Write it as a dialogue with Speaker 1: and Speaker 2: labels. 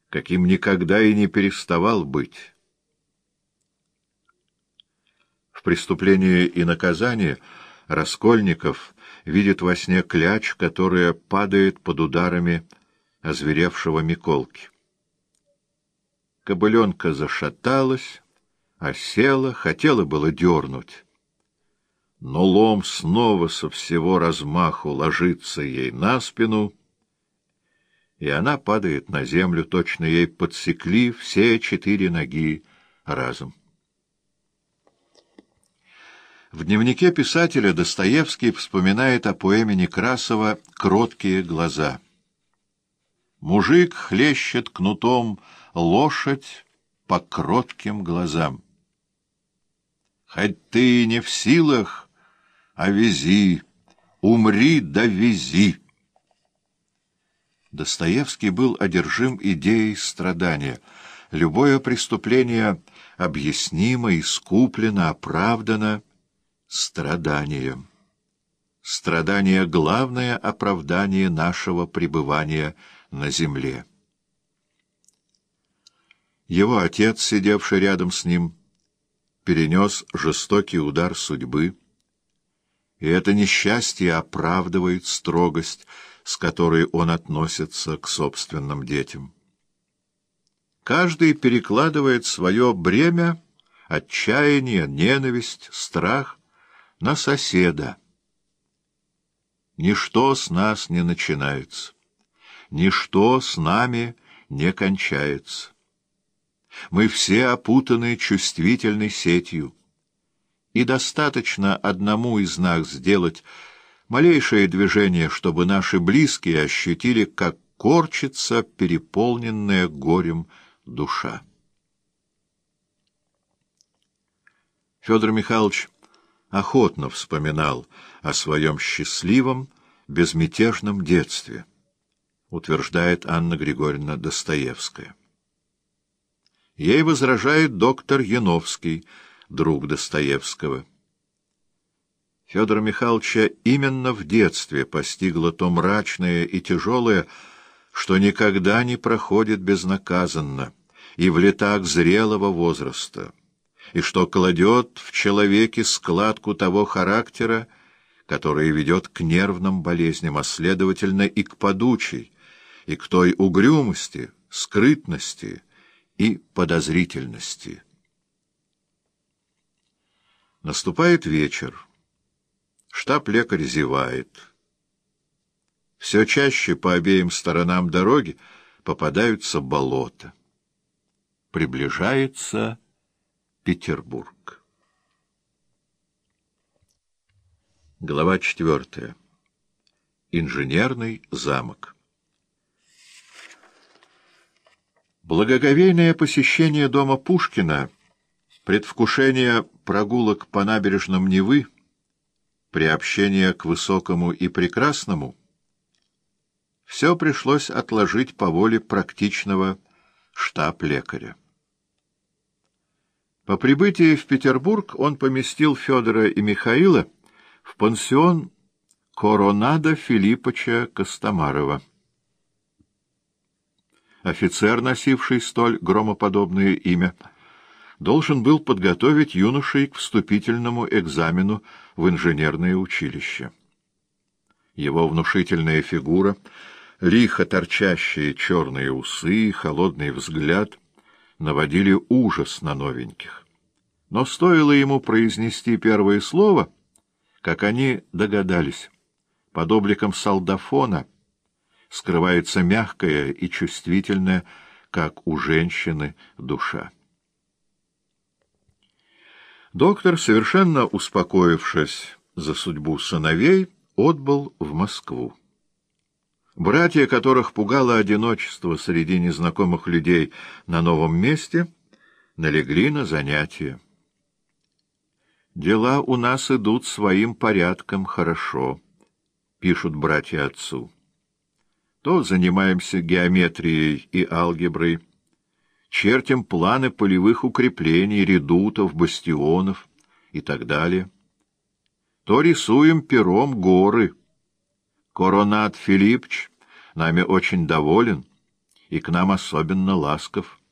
Speaker 1: каким никогда и не переставал быть. В «Преступлении и наказании» Раскольников видит во сне кляч, которая падает под ударами озверевшего Миколки. Кобыленка зашаталась, осела, хотела было дернуть. Но лом снова со всего размаху ложится ей на спину, и она падает на землю, точно ей подсекли все 4 ноги разом. В дневнике писателя Достоевский вспоминает о поэме Некрасова «Кроткие глаза». «Мужик хлещет кнутом лошадь по кротким глазам. Хоть ты не в силах, а вези, умри да вези». Достоевский был одержим идеей страдания. Любое преступление объяснимо, искуплено, оправдано страданием. Страдание — главное оправдание нашего пребывания на земле. Его отец, сидевший рядом с ним, перенес жестокий удар судьбы, и это несчастье оправдывает строгость, с которой он относится к собственным детям. Каждый перекладывает свое бремя, отчаяние, ненависть, страх на соседа. Ничто с нас не начинается, ничто с нами не кончается. Мы все опутаны чувствительной сетью, и достаточно одному из нас сделать малейшее движение, чтобы наши близкие ощутили, как корчится переполненная горем душа. Федор Михайлович охотно вспоминал о своем счастливом, безмятежном детстве, утверждает Анна Григорьевна Достоевская. Ей возражает доктор Яновский, друг Достоевского. Федора Михайловича именно в детстве постигло то мрачное и тяжелое, что никогда не проходит безнаказанно и в летах зрелого возраста, и что кладет в человеке складку того характера, который ведет к нервным болезням, а следовательно и к подучей, и к той угрюмости, скрытности и подозрительности. Наступает вечер. Штаб-лекарь зевает. Все чаще по обеим сторонам дороги попадаются болота. Приближается Петербург. Глава 4. Инженерный замок. Благоговейное посещение дома Пушкина, предвкушение прогулок по набережным Невы, приобщение к высокому и прекрасному — все пришлось отложить по воле практичного штаб-лекаря. По прибытии в Петербург он поместил Федора и Михаила в пансион Коронада Филиппыча Костомарова. Офицер, носивший столь громоподобное имя, должен был подготовить юношей к вступительному экзамену в инженерное училище. Его внушительная фигура, лихо торчащие черные усы и холодный взгляд наводили ужас на новеньких. Но стоило ему произнести первое слово, как они догадались, под обликом солдафона скрывается мягкая и чувствительная, как у женщины, душа. Доктор, совершенно успокоившись за судьбу сыновей, отбыл в Москву. Братья, которых пугало одиночество среди незнакомых людей на новом месте, налегли на занятия. «Дела у нас идут своим порядком хорошо», — пишут братья отцу. «То занимаемся геометрией и алгеброй, чертим планы полевых укреплений, редутов, бастионов и так далее. То рисуем пером горы. Коронад Филиппович нами очень доволен и к нам особенно ласков.